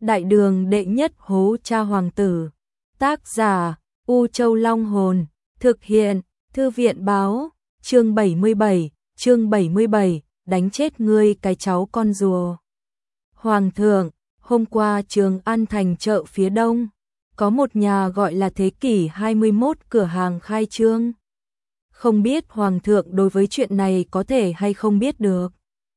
Đại đường đệ nhất hố cha hoàng tử. Tác giả U Châu Long Hồn. Thực hiện Thư viện Báo. Chương 77, đánh chết ngươi cái cháu con rùa. Hoàng thượng, hôm qua Trường An thành chợ phía đông, có một nhà gọi là Thế kỷ 21 cửa hàng khai trương. Không biết Hoàng thượng đối với chuyện này có thể hay không biết được.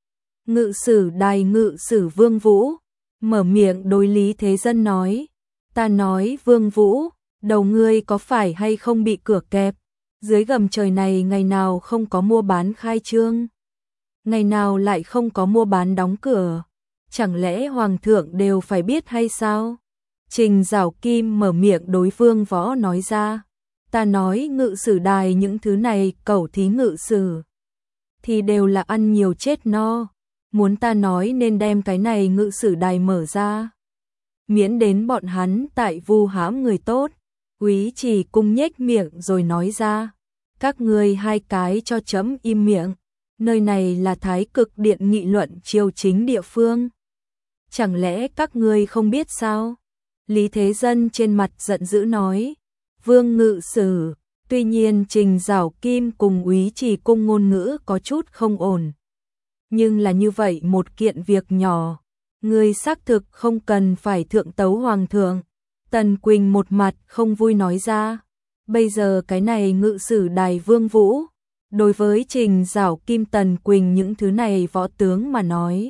Ngự sử đài ngự sử Vương Vũ mở miệng đối Lý Thế Dân nói, ta nói Vương Vũ, đầu ngươi có phải hay không bị cửa kẹp, dưới gầm trời này ngày nào không có mua bán khai trương, ngày nào lại không có mua bán đóng cửa, chẳng lẽ Hoàng thượng đều phải biết hay sao? Trình Giảo Kim mở miệng đối Vương Võ nói ra, ta nói ngự sử đài những thứ này cẩu thí ngự sử thì đều là ăn nhiều chết no, muốn ta nói nên đem cái này ngự sử đài mở ra, miễn đến bọn hắn tại vu hãm người tốt. Úy Trì Cung nhếch miệng rồi nói ra, các ngươi hai cái cho chấm im miệng, nơi này là Thái Cực Điện nghị luận triều chính địa phương, chẳng lẽ các ngươi không biết sao? Lý Thế Dân trên mặt giận dữ nói, Vương ngự sử. Tuy nhiên Trình Giảo Kim cùng Úy Trì Cung ngôn ngữ có chút không ổn, nhưng là như vậy một kiện việc nhỏ, ngươi xác thực không cần phải thượng tấu Hoàng thượng. Tần Quỳnh một mặt không vui nói ra, bây giờ cái này ngự sử đài Vương Vũ, đối với Trình Giảo Kim Tần Quỳnh những thứ này võ tướng mà nói,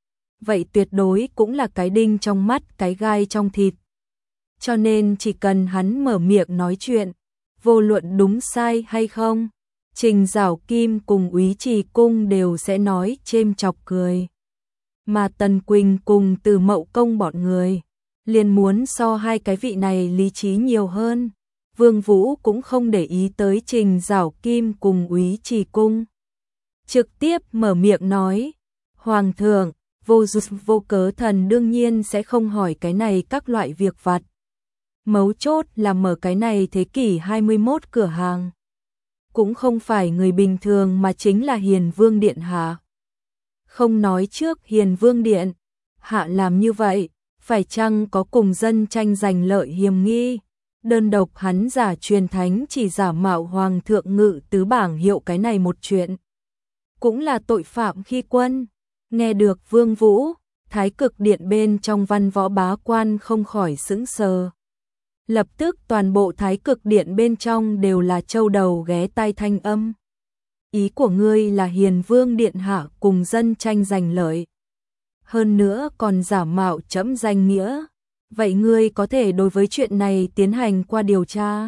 vậy tuyệt đối cũng là cái đinh trong mắt cái gai trong thịt. Cho nên chỉ cần hắn mở miệng nói chuyện, vô luận đúng sai hay không, Trình Giảo Kim cùng Úy Trì Cung đều sẽ nói chêm chọc cười. Mà Tần Quỳnh cùng Từ Mậu Công bọn người liền muốn so hai cái vị này lý trí nhiều hơn. Vương Vũ cũng không để ý tới Trình Giảo Kim cùng Úy Trì Cung, trực tiếp mở miệng nói, Hoàng thượng, vô duyên vô cớ thần đương nhiên sẽ không hỏi cái này các loại việc vặt. Mấu chốt là mở cái này Thế kỷ 21 cửa hàng, cũng không phải người bình thường mà chính là Hiền Vương Điện Hạ. Không nói trước Hiền Vương Điện Hạ làm như vậy, phải chăng có cùng dân tranh giành lợi hiềm nghi, đơn độc hắn giả truyền thánh chỉ giả mạo Hoàng thượng ngự tứ bảng hiệu cái này một chuyện, cũng là tội phạm khi quân. Nghe được Vương Vũ, Thái Cực Điện bên trong văn võ bá quan không khỏi sững sờ. Lập tức toàn bộ Thái Cực Điện bên trong đều là châu đầu ghé tai thanh âm. Ý của ngươi là Hiền Vương Điện Hạ cùng dân tranh giành lợi, hơn nữa còn giả mạo trẫm danh nghĩa, vậy ngươi có thể đối với chuyện này tiến hành qua điều tra?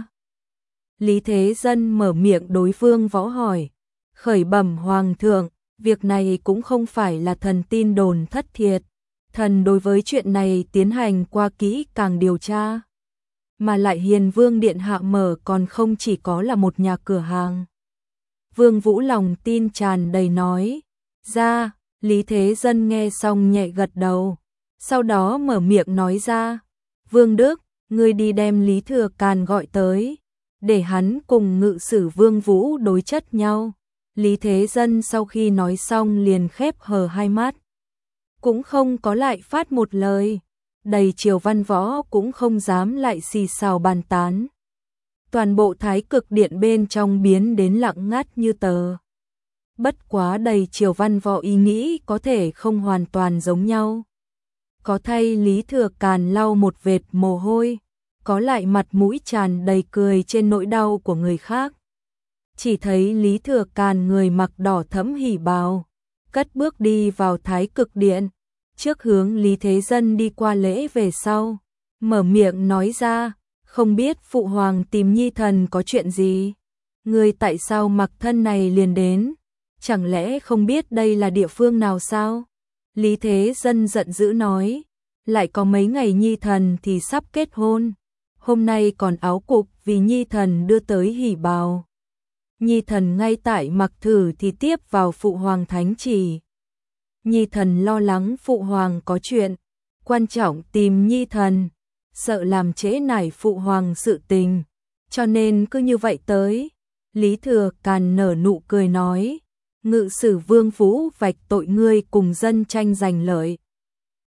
Lý Thế Dân mở miệng đối Vương Võ hỏi, khởi bẩm Hoàng thượng, việc này cũng không phải là thần tin đồn thất thiệt, thần đối với chuyện này tiến hành qua kỹ càng điều tra, mà lại Hiền Vương Điện Hạ mở còn không chỉ có là một nhà cửa hàng. Vương Vũ lòng tin tràn đầy nói ra. Lý Thế Dân nghe xong nhẹ gật đầu, sau đó mở miệng nói ra, Vương Đức, ngươi đi đem Lý Thừa Càn gọi tới, để hắn cùng ngự sử Vương Vũ đối chất nhau. Lý Thế Dân sau khi nói xong liền khép hờ hai mắt, cũng không có lại phát một lời, đầy triều văn võ cũng không dám lại xì xào bàn tán. Toàn bộ Thái Cực Điện bên trong biến đến lặng ngắt như tờ. Bất quá đầy triều văn võ ý nghĩ có thể không hoàn toàn giống nhau. Có thay Lý Thừa Càn lau một vệt mồ hôi, có lại mặt mũi tràn đầy cười trên nỗi đau của người khác. Chỉ thấy Lý Thừa Càn người mặc đỏ thẫm hỉ bào, cất bước đi vào Thái Cực Điện, trước hướng Lý Thế Dân đi qua lễ về sau, mở miệng nói ra, không biết Phụ Hoàng tìm Nhi thần có chuyện gì? Người tại sao mặc thân này liền đến? Chẳng lẽ không biết đây là địa phương nào sao? Lý Thế Dân giận dữ nói, lại có mấy ngày Nhi thần thì sắp kết hôn, hôm nay còn áo cục vì Nhi thần đưa tới hỉ bào. Nhi thần ngay tại mặc thử thì tiếp vào Phụ Hoàng thánh chỉ. Nhi thần lo lắng Phụ Hoàng có chuyện quan trọng tìm Nhi thần, sợ làm trễ nải Phụ Hoàng sự tình, cho nên cứ như vậy tới. Lý Thừa Càn nở nụ cười nói, ngự sử Vương Vũ vạch tội ngươi cùng dân tranh giành lợi,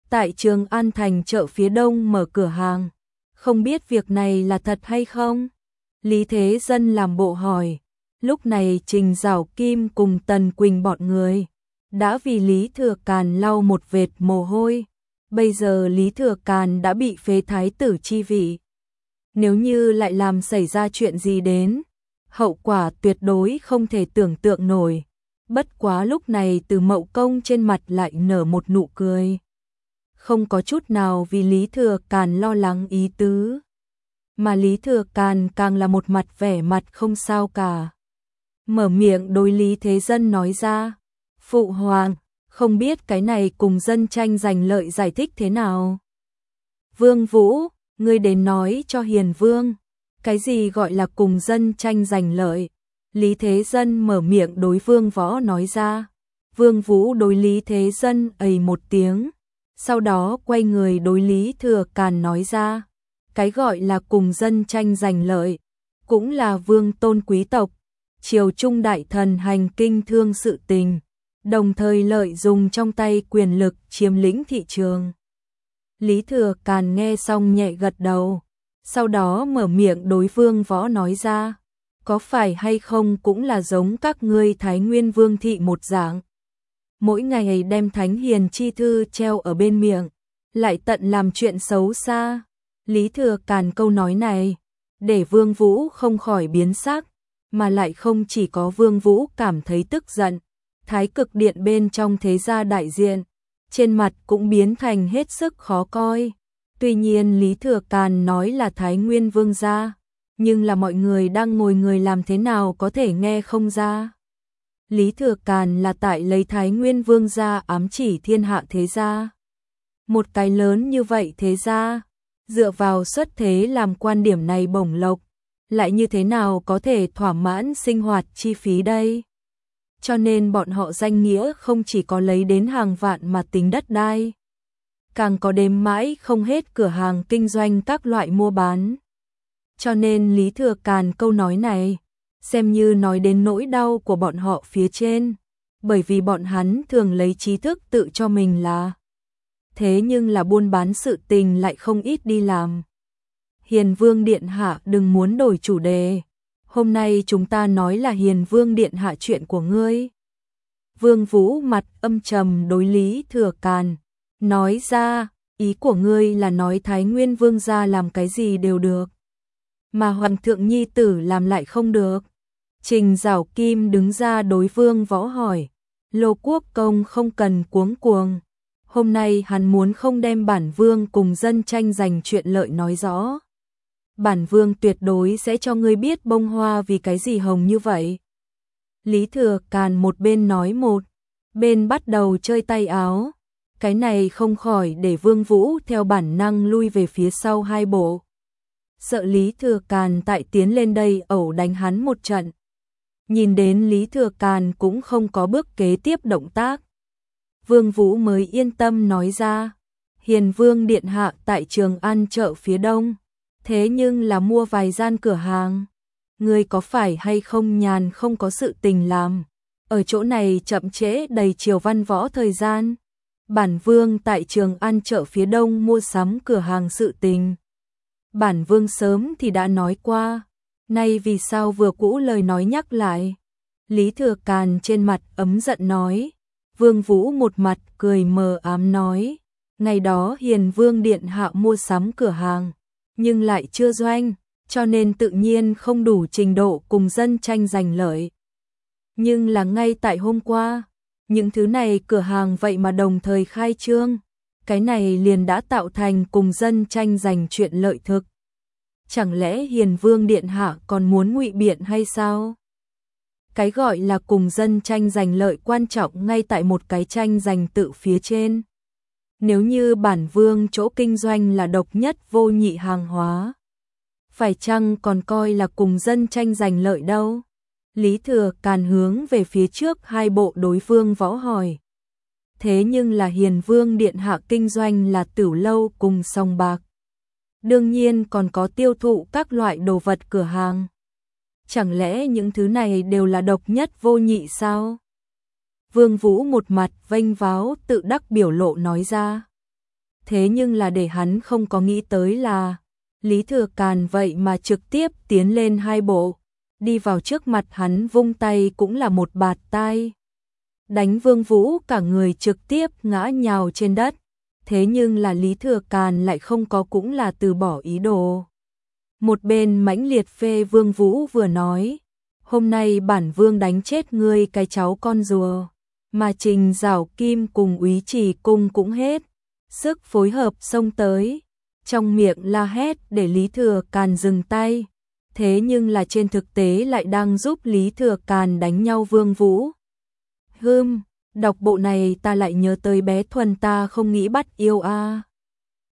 tại Trường An thành chợ phía đông mở cửa hàng, không biết việc này là thật hay không? Lý Thế Dân làm bộ hỏi. Lúc này Trình Giảo Kim cùng Tần Quỳnh bọn người đã vì Lý Thừa Càn lau một vệt mồ hôi. Bây giờ Lý Thừa Càn đã bị phế thái tử chi vị. Nếu như lại làm xảy ra chuyện gì đến, hậu quả tuyệt đối không thể tưởng tượng nổi. Bất quá lúc này Từ Mậu Công trên mặt lại nở một nụ cười. Không có chút nào vì Lý Thừa Càn lo lắng ý tứ. Mà Lý Thừa Càn càng là một mặt vẻ mặt không sao cả. Mở miệng đối Lý Thế Dân nói ra. Phụ hoàng, không biết cái này cùng dân tranh giành lợi giải thích thế nào? Vương Vũ, ngươi đến nói cho Hiền Vương. Cái gì gọi là cùng dân tranh giành lợi? Lý Thế Dân mở miệng đối Vương Võ nói ra. Vương Vũ đối Lý Thế Dân ầy một tiếng. Sau đó quay người đối Lý Thừa Càn nói ra. Cái gọi là cùng dân tranh giành lợi, cũng là vương tôn quý tộc, triều trung đại thần hành kinh thương sự tình, đồng thời lợi dụng trong tay quyền lực chiếm lĩnh thị trường. Lý Thừa Càn nghe xong nhẹ gật đầu, sau đó mở miệng đối Vương Võ nói ra, có phải hay không cũng là giống các ngươi Thái Nguyên Vương thị một dạng. Mỗi ngày đem thánh hiền chi thư treo ở bên miệng, lại tận làm chuyện xấu xa. Lý Thừa Càn câu nói này, để Vương Vũ không khỏi biến sắc, mà lại không chỉ có Vương Vũ cảm thấy tức giận, Thái Cực Điện bên trong thế gia đại diện, trên mặt cũng biến thành hết sức khó coi. Tuy nhiên Lý Thừa Càn nói là Thái Nguyên Vương gia, nhưng là mọi người đang ngồi người làm thế nào có thể nghe không ra. Lý Thừa Càn là tại lấy Thái Nguyên Vương gia ám chỉ thiên hạ thế gia. Một cái lớn như vậy thế gia, dựa vào xuất thế làm quan điểm này bổng lộc, lại như thế nào có thể thỏa mãn sinh hoạt chi phí đây? Cho nên bọn họ danh nghĩa không chỉ có lấy đến hàng vạn mà tính đất đai, càng có đếm mãi không hết cửa hàng kinh doanh các loại mua bán. Cho nên Lý Thừa Càn câu nói này, xem như nói đến nỗi đau của bọn họ phía trên, bởi vì bọn hắn thường lấy trí thức tự cho mình là thế nhưng là buôn bán sự tình lại không ít đi làm. Hiền Vương Điện Hạ đừng muốn đổi chủ đề. Hôm nay chúng ta nói là Hiền Vương Điện Hạ chuyện của ngươi. Vương Vũ mặt âm trầm đối Lý Thừa Càn, nói ra, ý của ngươi là nói Thái Nguyên Vương gia làm cái gì đều được, mà Hoàng thượng nhi tử làm lại không được. Trình Giảo Kim đứng ra đối Vương Võ hỏi, Lô Quốc Công không cần cuống cuồng. Hôm nay hắn muốn không đem bản vương cùng dân tranh giành chuyện lợi nói rõ. Bản vương tuyệt đối sẽ cho ngươi biết bông hoa vì cái gì hồng như vậy. Lý Thừa Càn một bên nói một bên bắt đầu chơi tay áo. Cái này không khỏi để Vương Vũ theo bản năng lui về phía sau hai bộ. Sợ Lý Thừa Càn tại tiến lên đây ẩu đánh hắn một trận. Nhìn đến Lý Thừa Càn cũng không có bước kế tiếp động tác. Vương Vũ mới yên tâm nói ra, Hiền Vương Điện Hạ tại Trường An chợ phía đông, thế nhưng là mua vài gian cửa hàng. Ngươi có phải hay không nhàn không có sự tình làm, ở chỗ này chậm trễ đầy triều văn võ thời gian. Bản vương tại Trường An chợ phía đông mua sắm cửa hàng sự tình. Bản vương sớm thì đã nói qua, nay vì sao vừa cũ lời nói nhắc lại. Lý Thừa Càn trên mặt ấm giận nói. Vương Vũ một mặt cười mờ ám nói, ngày đó Hiền Vương Điện Hạ mua sắm cửa hàng, nhưng lại chưa doanh, cho nên tự nhiên không đủ trình độ cùng dân tranh giành lợi. Nhưng là ngay tại hôm qua, những thứ này cửa hàng vậy mà đồng thời khai trương, cái này liền đã tạo thành cùng dân tranh giành chuyện lợi thực. Chẳng lẽ Hiền Vương Điện Hạ còn muốn ngụy biện hay sao? Cái gọi là cùng dân tranh giành lợi quan trọng ngay tại một cái tranh giành tự phía trên. Nếu như bản vương chỗ kinh doanh là độc nhất vô nhị hàng hóa, phải chăng còn coi là cùng dân tranh giành lợi đâu? Lý Thừa Càn hướng về phía trước hai bộ đối phương Võ hỏi. Thế nhưng là Hiền Vương Điện Hạ kinh doanh là tửu lâu cùng sòng bạc. Đương nhiên còn có tiêu thụ các loại đồ vật cửa hàng. Chẳng lẽ những thứ này đều là độc nhất vô nhị sao? Vương Vũ một mặt vênh váo tự đắc biểu lộ nói ra. thế nhưng là để hắn không có nghĩ tới là Lý Thừa Càn vậy mà trực tiếp tiến lên hai bộ, đi vào trước mặt hắn vung tay cũng là một bạt tai. Đánh Vương Vũ cả người trực tiếp ngã nhào trên đất, thế nhưng là Lý Thừa Càn lại không có cũng là từ bỏ ý đồ. Một bên mãnh liệt phê Vương Vũ vừa nói, hôm nay bản vương đánh chết ngươi cái cháu con rùa, mà Trình Giảo Kim cùng Úy Trì Cung cũng hết sức phối hợp xông tới, trong miệng la hét để Lý Thừa Càn dừng tay, thế nhưng là trên thực tế lại đang giúp Lý Thừa Càn đánh nhau Vương Vũ. Đọc bộ này ta lại nhớ tới bé Thuần ta không nghĩ bắt yêu a.